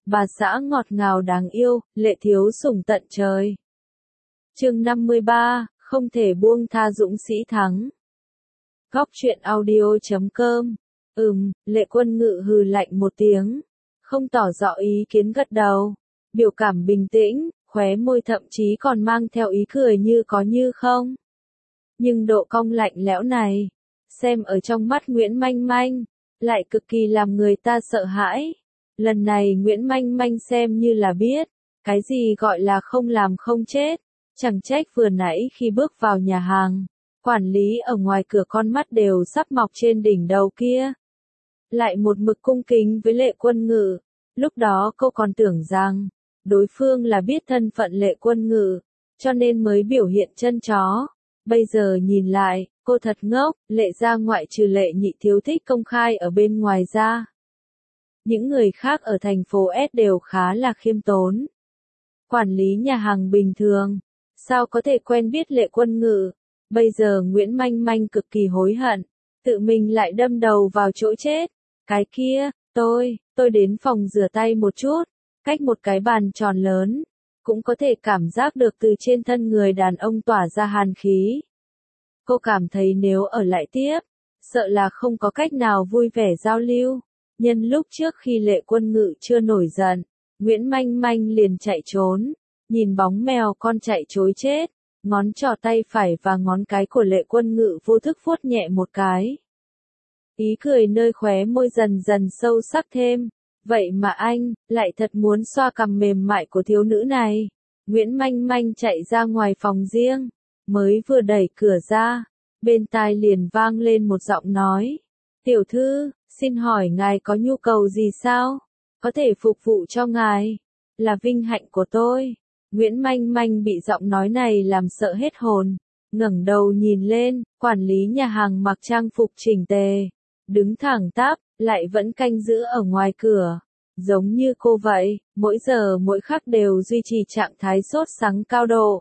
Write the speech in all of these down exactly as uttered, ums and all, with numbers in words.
bà xã ngọt ngào đáng yêu, lệ thiếu sủng tận trời. Chương năm mươi ba, không thể buông tha dũng sĩ thắng. Góc truyện audio chấm com. Ừm, Lệ Quân Ngự hừ lạnh một tiếng, không tỏ rõ ý kiến gật đầu, biểu cảm bình tĩnh, khóe môi thậm chí còn mang theo ý cười như có như không. Nhưng độ cong lạnh lẽo này, xem ở trong mắt Nguyễn Manh Manh, lại cực kỳ làm người ta sợ hãi. Lần này Nguyễn Manh Manh xem như là biết, cái gì gọi là không làm không chết, chẳng trách vừa nãy khi bước vào nhà hàng, quản lý ở ngoài cửa con mắt đều sắp mọc trên đỉnh đầu kia. Lại một mực cung kính với Lệ Quân Ngự, lúc đó cô còn tưởng rằng, đối phương là biết thân phận Lệ Quân Ngự, cho nên mới biểu hiện chân chó. Bây giờ nhìn lại, cô thật ngốc, Lệ gia ngoại trừ Lệ Nhị thiếu thích công khai ở bên ngoài ra. Những người khác ở thành phố S đều khá là khiêm tốn. Quản lý nhà hàng bình thường, sao có thể quen biết Lệ Quân Ngự? Bây giờ Nguyễn Manh Manh cực kỳ hối hận, tự mình lại đâm đầu vào chỗ chết. Cái kia, tôi, tôi đến phòng rửa tay một chút, cách một cái bàn tròn lớn, cũng có thể cảm giác được từ trên thân người đàn ông tỏa ra hàn khí. Cô cảm thấy nếu ở lại tiếp, sợ là không có cách nào vui vẻ giao lưu. Nhân lúc trước khi Lệ Quân Ngự chưa nổi giận, Nguyễn Manh Manh liền chạy trốn, nhìn bóng mèo con chạy trối chết, ngón trỏ tay phải và ngón cái của Lệ Quân Ngự vô thức vuốt nhẹ một cái. Ý cười nơi khóe môi dần dần sâu sắc thêm, vậy mà anh, lại thật muốn xoa cằm mềm mại của thiếu nữ này. Nguyễn Manh Manh chạy ra ngoài phòng riêng, mới vừa đẩy cửa ra, bên tai liền vang lên một giọng nói. Tiểu thư, xin hỏi ngài có nhu cầu gì sao? Có thể phục vụ cho ngài. Là vinh hạnh của tôi. Nguyễn Manh Manh bị giọng nói này làm sợ hết hồn. Ngẩng đầu nhìn lên, quản lý nhà hàng mặc trang phục chỉnh tề, đứng thẳng tắp, lại vẫn canh giữ ở ngoài cửa. Giống như cô vậy, mỗi giờ mỗi khắc đều duy trì trạng thái sốt sắng cao độ.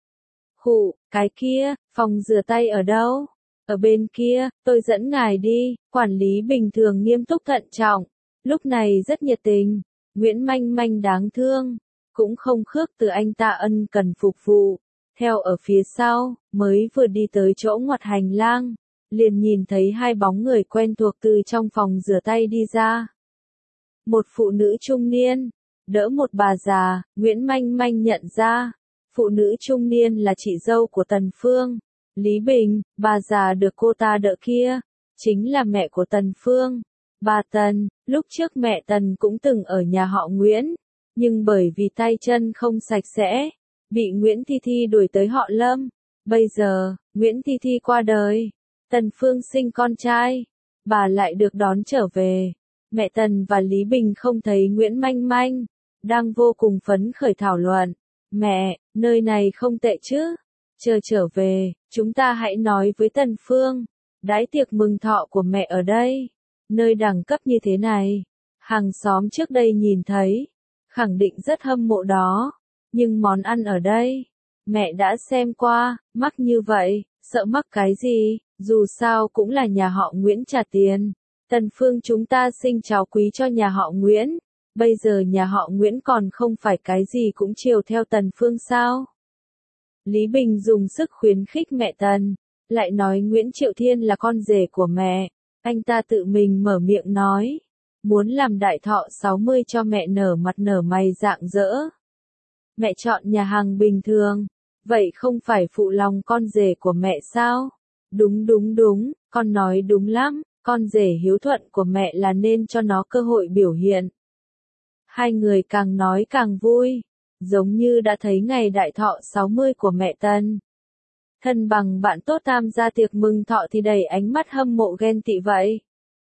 Khụ, cái kia, phòng rửa tay ở đâu? Ở bên kia, tôi dẫn ngài đi. Quản lý bình thường nghiêm túc thận trọng, lúc này rất nhiệt tình. Nguyễn Manh Manh đáng thương, cũng không khước từ anh ta ân cần phục vụ. Theo ở phía sau, mới vừa đi tới chỗ ngoặt hành lang, liền nhìn thấy hai bóng người quen thuộc từ trong phòng rửa tay đi ra. Một phụ nữ trung niên, đỡ một bà già. Nguyễn Manh Manh nhận ra, phụ nữ trung niên là chị dâu của Tần Phương, Lý Bình. Bà già được cô ta đỡ kia, chính là mẹ của Tần Phương, bà Tần. Lúc trước mẹ Tần cũng từng ở nhà họ Nguyễn, nhưng bởi vì tay chân không sạch sẽ, bị Nguyễn Thi Thi đuổi tới họ Lâm. Bây giờ, Nguyễn Thi Thi qua đời, Tần Phương sinh con trai, bà lại được đón trở về. Mẹ Tần và Lý Bình không thấy Nguyễn Manh Manh, đang vô cùng phấn khởi thảo luận. Mẹ, nơi này không tệ chứ? Chờ trở về, chúng ta hãy nói với Tần Phương, đãi tiệc mừng thọ của mẹ ở đây. Nơi đẳng cấp như thế này, hàng xóm trước đây nhìn thấy, khẳng định rất hâm mộ đó. Nhưng món ăn ở đây, mẹ đã xem qua, mắc như vậy, sợ mắc cái gì, dù sao cũng là nhà họ Nguyễn trả tiền. Tần Phương chúng ta sinh cháu quý cho nhà họ Nguyễn, bây giờ nhà họ Nguyễn còn không phải cái gì cũng chiều theo Tần Phương sao? Lý Bình dùng sức khuyến khích mẹ Tần, lại nói Nguyễn Triệu Thiên là con rể của mẹ. Anh ta tự mình mở miệng nói, muốn làm đại thọ sáu mươi cho mẹ nở mặt nở mày rạng rỡ. Mẹ chọn nhà hàng bình thường, vậy không phải phụ lòng con rể của mẹ sao? Đúng đúng đúng, con nói đúng lắm, con rể hiếu thuận của mẹ là nên cho nó cơ hội biểu hiện. Hai người càng nói càng vui, giống như đã thấy ngày đại thọ sáu mươi của mẹ Tần. Thân bằng bạn tốt tham gia tiệc mừng thọ thì đầy ánh mắt hâm mộ ghen tị vậy.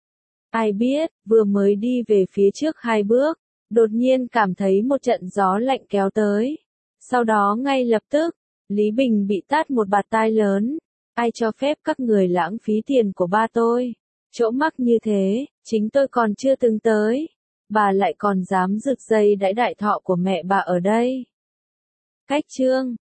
Ai biết, vừa mới đi về phía trước hai bước, đột nhiên cảm thấy một trận gió lạnh kéo tới. Sau đó ngay lập tức, Lý Bình bị tát một bạt tai lớn. Ai cho phép các người lãng phí tiền của ba tôi? Chỗ mắc như thế, chính tôi còn chưa từng tới. Bà lại còn dám rực dây đãi đại thọ của mẹ bà ở đây. Cách chương